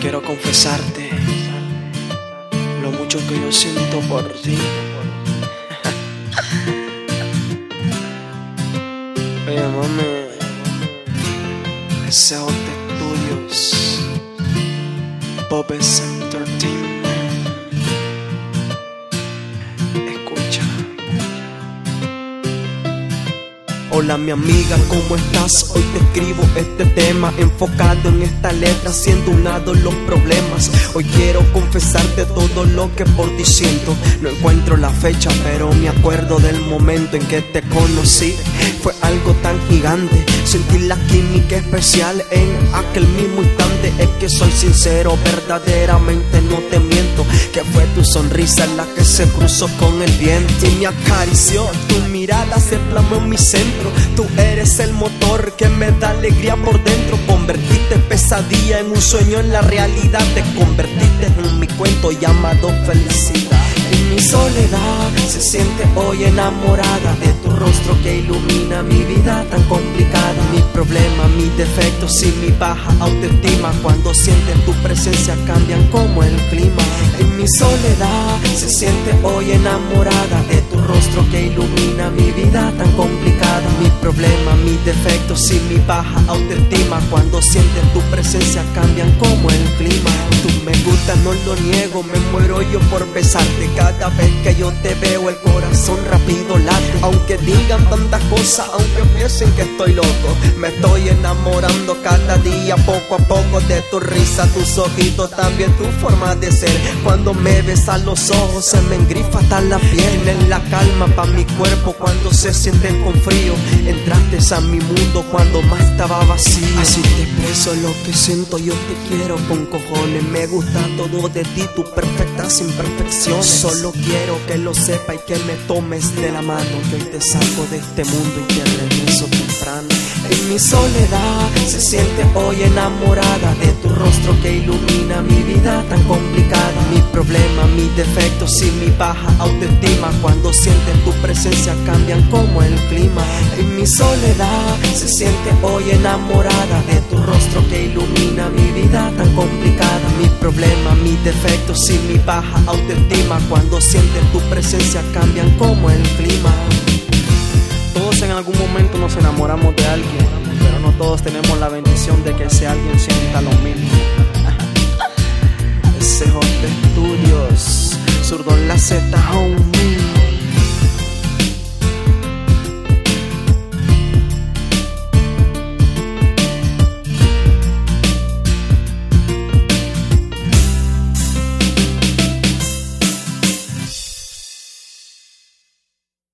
Quiero confesarte lo mucho que yo siento por ti. Oye, mami, SJ Studios, Popes Entertainment. Escucha. Hola mi amiga, ¿cómo estás? Hoy te escribo este tema enfocado en esta letra, siendo un lado los problemas. Hoy quiero confesarte todo lo que por ti siento. No encuentro la fecha, pero me acuerdo del momento en que te conocí. Fue algo tan gigante, sentí la química especial en aquel mismo instante. Es que soy sincero, verdaderamente no te miento, que fue tu sonrisa la que se cruzó con el viento y me acarició. Tu mirada se plasmó en mi centro. Tú eres el motor que me da alegría por dentro. Convertiste pesadilla en un sueño en la realidad. Te convertiste en mi cuento llamado felicidad. En mi soledad se siente hoy enamorada de tu rostro que ilumina mi vida tan complicada. Mis problemas, mis defectos y mi baja autoestima, cuando sienten tu presencia cambian como el clima. En mi soledad se siente hoy enamorada de tu rostro que ilumina mi vida tan complicada. Mis problemas, mis defectos y mi baja autoestima, cuando sienten tu presencia cambian como el clima. Tú me gustas, no lo niego, me muero yo por besarte. Cada vez que yo te veo el corazón rápido late. Aunque digan tantas cosas, aunque piensen que estoy loco, me estoy enamorando cada día poco a poco de tu risa, tus ojitos, también tu forma de ser. Cuando me besas los ojos se me engrifa hasta la piel. En la calma pa' mi cuerpo cuando se sienten con frío. Entraste a mi mundo cuando más estaba vacío. Así te expreso lo que siento, yo te quiero con cojones. Me gusta todo de ti, tu perfectas imperfecciones. Solo quiero que lo sepa y que me tomes de la mano, que hoy te saco de este mundo y te regreso temprano. En mi soledad se siente hoy enamorada de tu rostro que ilumina mi vida tan complicada. Mis problemas, mis defectos y mi baja autoestima, cuando sienten tu presencia cambian como el clima. En mi soledad se siente hoy enamorada de tu rostro que ilumina mi vida tan complicada. Mis problemas, mis defectos y mi baja autoestima, cuando sienten tu presencia cambian como el clima. Todos en algún momento nos enamoramos de alguien, pero no todos tenemos la bendición de que ese alguien sienta lo mismo. SJ Studios, Zurdo en la Z, homie.